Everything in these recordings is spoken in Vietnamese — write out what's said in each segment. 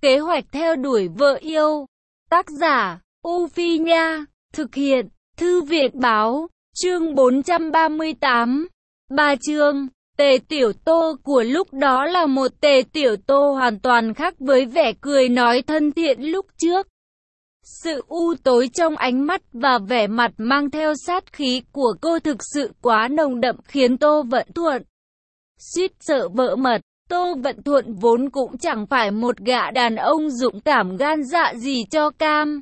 Kế hoạch theo đuổi vợ yêu. Tác giả, U Phi Nha. Thực hiện, Thư viện Báo. Chương 438. Ba chương. Tề Tiểu Tô của lúc đó là một Tề Tiểu Tô hoàn toàn khác với vẻ cười nói thân thiện lúc trước. Sự u tối trong ánh mắt và vẻ mặt mang theo sát khí của cô thực sự quá nồng đậm khiến Tô Vận Thuận suýt sợ vỡ mật. Tô Vận Thuận vốn cũng chẳng phải một gã đàn ông dũng cảm gan dạ gì cho cam.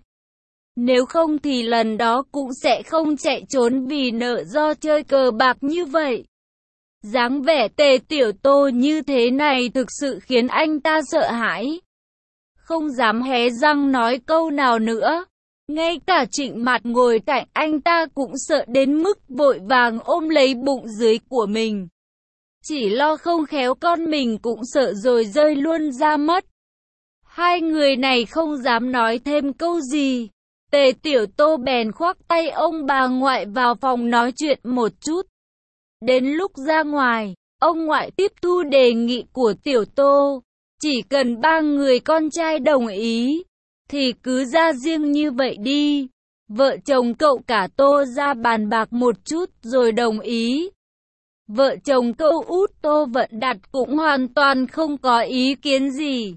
Nếu không thì lần đó cũng sẽ không chạy trốn vì nợ do chơi cờ bạc như vậy. Dáng vẻ Tề Tiểu Tô như thế này thực sự khiến anh ta sợ hãi. Không dám hé răng nói câu nào nữa. Ngay cả Trịnh Mạt ngồi cạnh anh ta cũng sợ đến mức vội vàng ôm lấy bụng dưới của mình. Chỉ lo không khéo con mình cũng sợ rồi rơi luôn ra mất. Hai người này không dám nói thêm câu gì. Tề Tiểu Tô bèn khoác tay ông bà ngoại vào phòng nói chuyện một chút. Đến lúc ra ngoài, ông ngoại tiếp thu đề nghị của Tiểu Tô. Chỉ cần ba người con trai đồng ý, thì cứ ra riêng như vậy đi. Vợ chồng cậu cả Tô ra bàn bạc một chút rồi đồng ý. Vợ chồng cậu út Tô Vận Đạt cũng hoàn toàn không có ý kiến gì.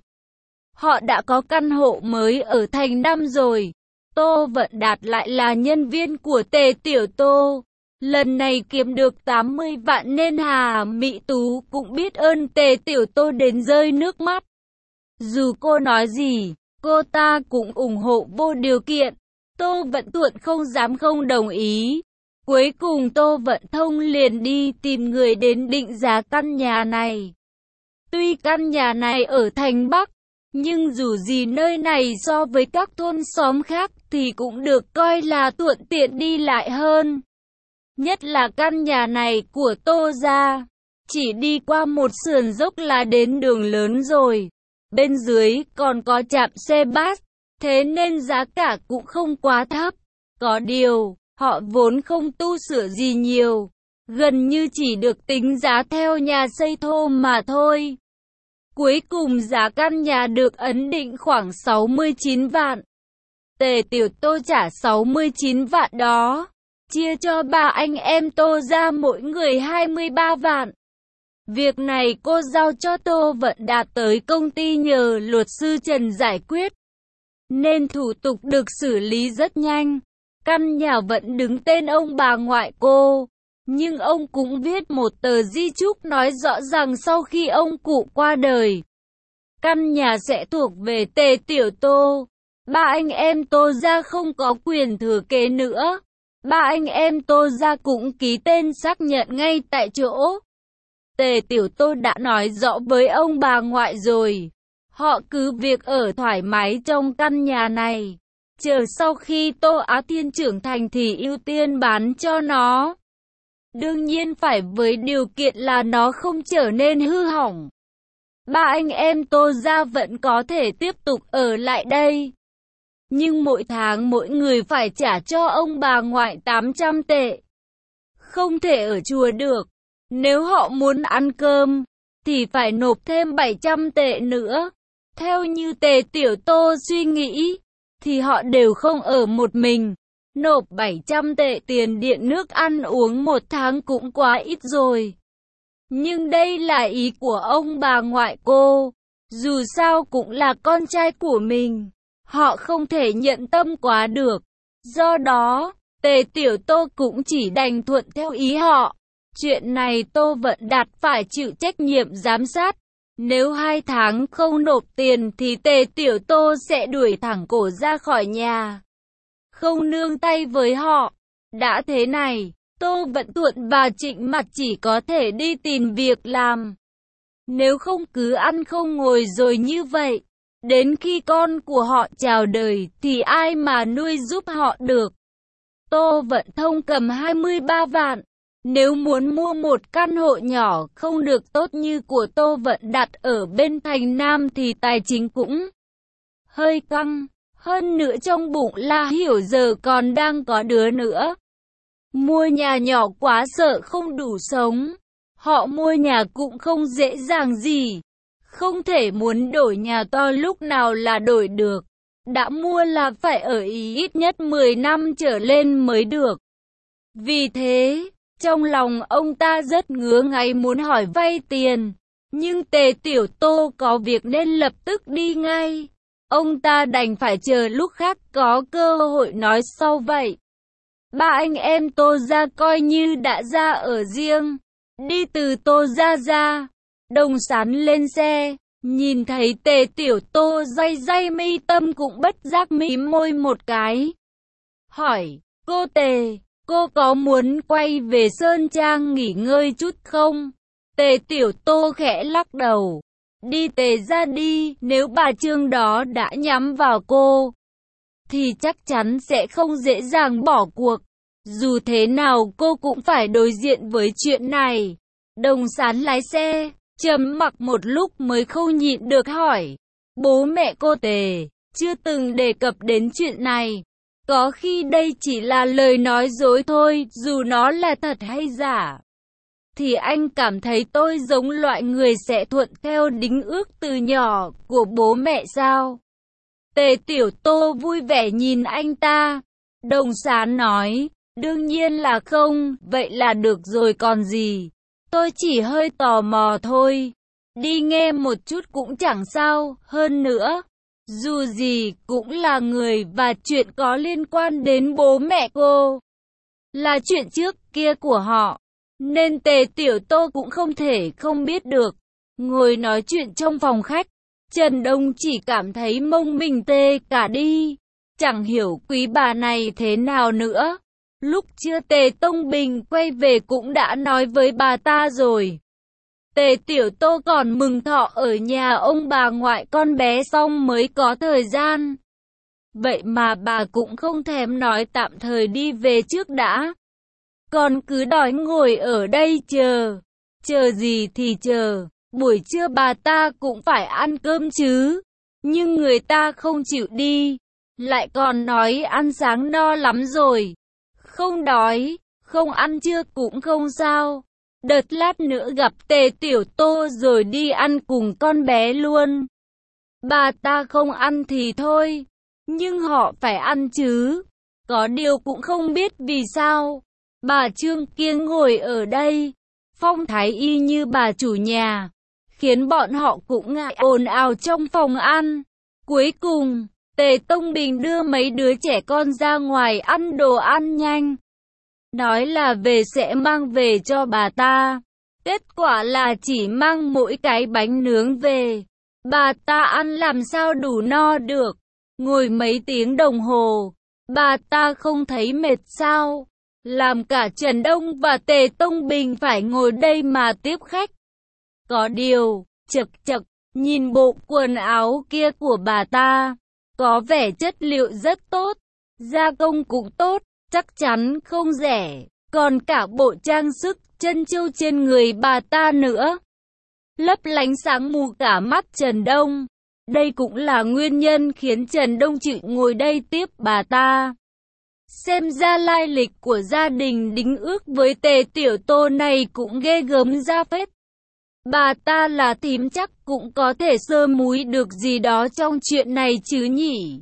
Họ đã có căn hộ mới ở thành Nam rồi. Tô Vận Đạt lại là nhân viên của Tề Tiểu Tô. Lần này kiếm được 80 vạn nên Hà Mỹ Tú cũng biết ơn Tề Tiểu Tô đến rơi nước mắt. Dù cô nói gì, cô ta cũng ủng hộ vô điều kiện. Tô Vận Thuận không dám không đồng ý. Cuối cùng Tô Vận Thông liền đi tìm người đến định giá căn nhà này. Tuy căn nhà này ở thành Bắc, nhưng dù gì nơi này so với các thôn xóm khác thì cũng được coi là thuận tiện đi lại hơn. Nhất là căn nhà này của Tô gia, chỉ đi qua một sườn dốc là đến đường lớn rồi. Bên dưới còn có trạm xe bus, thế nên giá cả cũng không quá thấp. Có điều, họ vốn không tu sửa gì nhiều, gần như chỉ được tính giá theo nhà xây thô mà thôi. Cuối cùng giá căn nhà được ấn định khoảng 69 vạn. Tề Tiểu Tô trả 69 vạn đó, chia cho ba anh em Tô ra mỗi người 23 vạn. Việc này cô giao cho Tô Vận Đạt tới công ty nhờ luật sư Trần giải quyết, nên thủ tục được xử lý rất nhanh. Căn nhà vẫn đứng tên ông bà ngoại cô, nhưng ông cũng viết một tờ di chúc nói rõ ràng sau khi ông cụ qua đời, căn nhà sẽ thuộc về Tề Tiểu Tô. Ba anh em Tô gia không có quyền thừa kế nữa. Ba anh em Tô gia cũng ký tên xác nhận ngay tại chỗ. Tề Tiểu Tô đã nói rõ với ông bà ngoại rồi. Họ cứ việc ở thoải mái trong căn nhà này. Chờ sau khi Tô Á Thiên trưởng thành thì ưu tiên bán cho nó. Đương nhiên phải với điều kiện là nó không trở nên hư hỏng. Ba anh em Tô gia vẫn có thể tiếp tục ở lại đây. Nhưng mỗi tháng mỗi người phải trả cho ông bà ngoại 800 tệ. Không thể ở chùa được. Nếu họ muốn ăn cơm, thì phải nộp thêm 700 tệ nữa. Theo như Tề Tiểu Tô suy nghĩ, thì họ đều không ở một mình. Nộp 700 tệ tiền điện nước ăn uống một tháng cũng quá ít rồi. Nhưng đây là ý của ông bà ngoại cô. Dù sao cũng là con trai của mình. Họ không thể nhận tâm quá được. Do đó, Tề Tiểu Tô cũng chỉ đành thuận theo ý họ. Chuyện này Tô Vận Đạt phải chịu trách nhiệm giám sát. Nếu 2 tháng không nộp tiền thì Tề Tiểu Tô sẽ đuổi thẳng cổ ra khỏi nhà. Không nương tay với họ. Đã thế này, Tô Vận Thuận và Trịnh Mạt chỉ có thể đi tìm việc làm. Nếu không cứ ăn không ngồi rồi như vậy, đến khi con của họ chào đời thì ai mà nuôi giúp họ được. Tô Vận Thông cầm 23 vạn. Nếu muốn mua một căn hộ nhỏ không được tốt như của Tô Vận Đạt ở bên thành Nam thì tài chính cũng hơi căng. Hơn nữa trong bụng La Hiểu giờ còn đang có đứa nữa. Mua nhà nhỏ quá sợ không đủ sống. Họ mua nhà cũng không dễ dàng gì. Không thể muốn đổi nhà to lúc nào là đổi được. Đã mua là phải ở Ý ít nhất 10 năm trở lên mới được. Vì thế, trong lòng ông ta rất ngứa ngáy muốn hỏi vay tiền. Nhưng Tề Tiểu Tô có việc nên lập tức đi ngay. Ông ta đành phải chờ lúc khác có cơ hội nói sau vậy. Ba anh em Tô gia coi như đã ra ở riêng. Đi từ Tô gia ra, Đồng Sán lên xe, nhìn thấy Tề Tiểu Tô day day mi tâm cũng bất giác mím môi một cái. Hỏi, cô Tề, cô có muốn quay về Sơn Trang nghỉ ngơi chút không? Tề Tiểu Tô khẽ lắc đầu. Đi Tề ra đi, nếu bà Trương đó đã nhắm vào cô, thì chắc chắn sẽ không dễ dàng bỏ cuộc. Dù thế nào cô cũng phải đối diện với chuyện này. Đồng Sán lái xe, trầm mặc một lúc mới không nhịn được hỏi. Bố mẹ cô Tề chưa từng đề cập đến chuyện này. Có khi đây chỉ là lời nói dối thôi, dù nó là thật hay giả. Thì anh cảm thấy tôi giống loại người sẽ thuận theo đính ước từ nhỏ của bố mẹ sao? Tề Tiểu Tô vui vẻ nhìn anh ta. Đồng Sán nói, đương nhiên là không, vậy là được rồi còn gì. Tôi chỉ hơi tò mò thôi. Đi nghe một chút cũng chẳng sao, hơn nữa. Dù gì cũng là người và chuyện có liên quan đến bố mẹ cô. Là chuyện trước kia của họ. Nên Tề Tiểu Tô cũng không thể không biết được. Ngồi nói chuyện trong phòng khách, Trần Đông chỉ cảm thấy mông mình tê cả đi. Chẳng hiểu quý bà này thế nào nữa. Lúc chưa Tề Tông Bình quay về cũng đã nói với bà ta rồi. Tề Tiểu Tô còn mừng thọ ở nhà ông bà ngoại con bé xong mới có thời gian. Vậy mà bà cũng không thèm nói tạm thời đi về trước đã. Còn cứ đòi ngồi ở đây chờ. Chờ gì thì chờ. Buổi trưa bà ta cũng phải ăn cơm chứ. Nhưng người ta không chịu đi. Lại còn nói ăn sáng no lắm rồi. Không đói, không ăn trưa cũng không sao. Đợt lát nữa gặp Tề Tiểu Tô rồi đi ăn cùng con bé luôn. Bà ta không ăn thì thôi. Nhưng họ phải ăn chứ. Có điều cũng không biết vì sao. Bà Trương kia ngồi ở đây. Phong thái y như bà chủ nhà. Khiến bọn họ cũng ngại ồn ào trong phòng ăn. Cuối cùng, Tề Tông Bình đưa mấy đứa trẻ con ra ngoài ăn đồ ăn nhanh. Nói là về sẽ mang về cho bà ta. Kết quả là chỉ mang mỗi cái bánh nướng về. Bà ta ăn làm sao đủ no được. Ngồi mấy tiếng đồng hồ. Bà ta không thấy mệt sao. Làm cả Trần Đông và Tề Tông Bình phải ngồi đây mà tiếp khách. Có điều, chật chật, nhìn bộ quần áo kia của bà ta. Có vẻ chất liệu rất tốt. Gia công cũng tốt. Chắc chắn không rẻ. Còn cả bộ trang sức chân châu trên người bà ta nữa. Lấp lánh sáng mù cả mắt Trần Đông. Đây cũng là nguyên nhân khiến Trần Đông chịu ngồi đây tiếp bà ta. Xem ra lai lịch của gia đình đính ước với Tề Tiểu Tô này cũng ghê gớm ra phết. Bà ta là thím chắc cũng có thể sơ múi được gì đó trong chuyện này chứ nhỉ.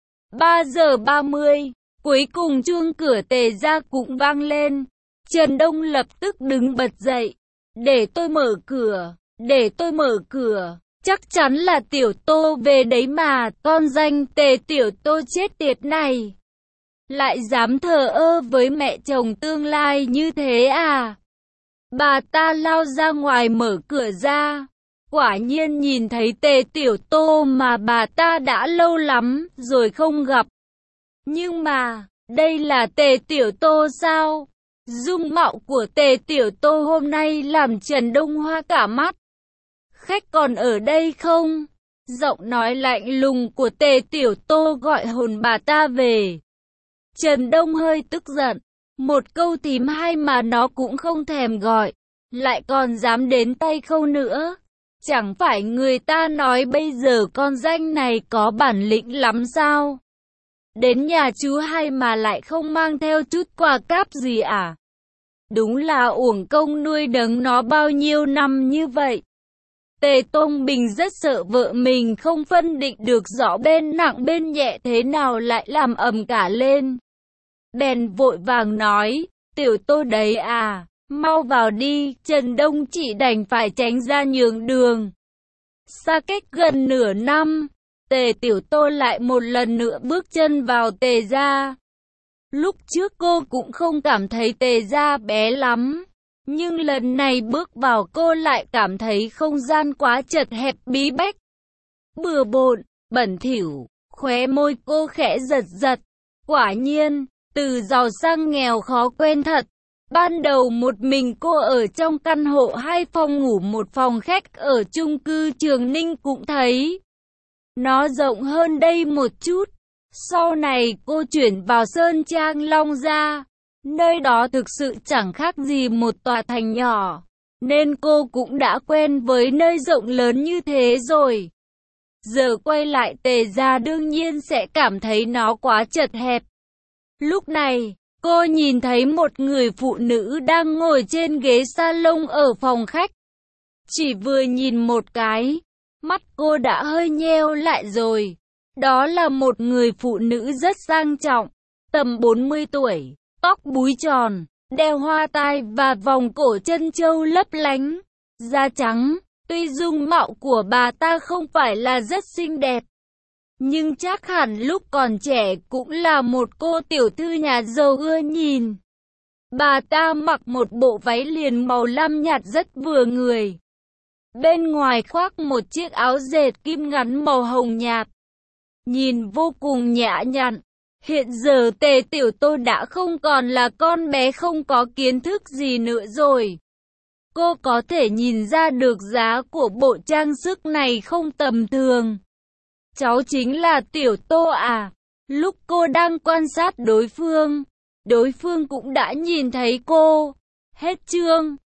3 giờ 30, cuối cùng chuông cửa Tề gia cũng vang lên. Trần Đông lập tức đứng bật dậy. Để tôi mở cửa, để tôi mở cửa. Chắc chắn là Tiểu Tô về đấy mà, con danh Tề Tiểu Tô chết tiệt này. Lại dám thờ ơ với mẹ chồng tương lai như thế à? Bà ta lao ra ngoài mở cửa ra. Quả nhiên nhìn thấy Tề Tiểu Tô mà bà ta đã lâu lắm rồi không gặp. Nhưng mà, đây là Tề Tiểu Tô sao? Dung mạo của Tề Tiểu Tô hôm nay làm Trần Đông hoa cả mắt. Khách còn ở đây không? Giọng nói lạnh lùng của Tề Tiểu Tô gọi hồn bà ta về. Trần Đông hơi tức giận. Một câu thím hay mà nó cũng không thèm gọi. Lại còn dám đến tay khâu nữa. Chẳng phải người ta nói bây giờ con danh này có bản lĩnh lắm sao? Đến nhà chú hay mà lại không mang theo chút quà cáp gì à? Đúng là uổng công nuôi nấng nó bao nhiêu năm như vậy. Tề Tông Bình rất sợ vợ mình không phân định được rõ bên nặng bên nhẹ thế nào lại làm ầm cả lên. Bèn vội vàng nói, Tiểu Tô đấy à, mau vào đi. Trần Đông Chỉ đành phải tránh ra nhường đường. Xa cách gần nửa năm, Tề Tiểu Tô lại một lần nữa bước chân vào Tề gia. Lúc trước cô cũng không cảm thấy Tề gia bé lắm, nhưng lần này bước vào cô lại cảm thấy không gian quá chật hẹp bí bách, bừa bộn, bẩn thỉu. Khóe môi cô khẽ giật giật. Quả nhiên, từ giàu sang nghèo khó quen thật. Ban đầu một mình cô ở trong căn hộ 2 phòng ngủ 1 phòng khách ở chung cư Trường Ninh cũng thấy nó rộng hơn đây một chút. Sau này cô chuyển vào Sơn Trang Long Gia, nơi đó thực sự chẳng khác gì một tòa thành nhỏ, nên cô cũng đã quen với nơi rộng lớn như thế rồi. Giờ quay lại Tề gia đương nhiên sẽ cảm thấy nó quá chật hẹp. Lúc này, cô nhìn thấy một người phụ nữ đang ngồi trên ghế salon ở phòng khách. Chỉ vừa nhìn một cái, mắt cô đã hơi nheo lại rồi. Đó là một người phụ nữ rất sang trọng, tầm 40 tuổi, tóc búi tròn, đeo hoa tai và vòng cổ chân châu lấp lánh, da trắng. Tuy dung mạo của bà ta không phải là rất xinh đẹp, nhưng chắc hẳn lúc còn trẻ cũng là một cô tiểu thư nhà giàu ưa nhìn. Bà ta mặc một bộ váy liền màu lam nhạt rất vừa người. Bên ngoài khoác một chiếc áo dệt kim ngắn màu hồng nhạt, nhìn vô cùng nhã nhặn. Hiện giờ Tề Tiểu Tô đã không còn là con bé không có kiến thức gì nữa rồi. Cô có thể nhìn ra được giá của bộ trang sức này không tầm thường. Cháu chính là Tiểu Tô à? Lúc cô đang quan sát đối phương cũng đã nhìn thấy cô. Hết chương.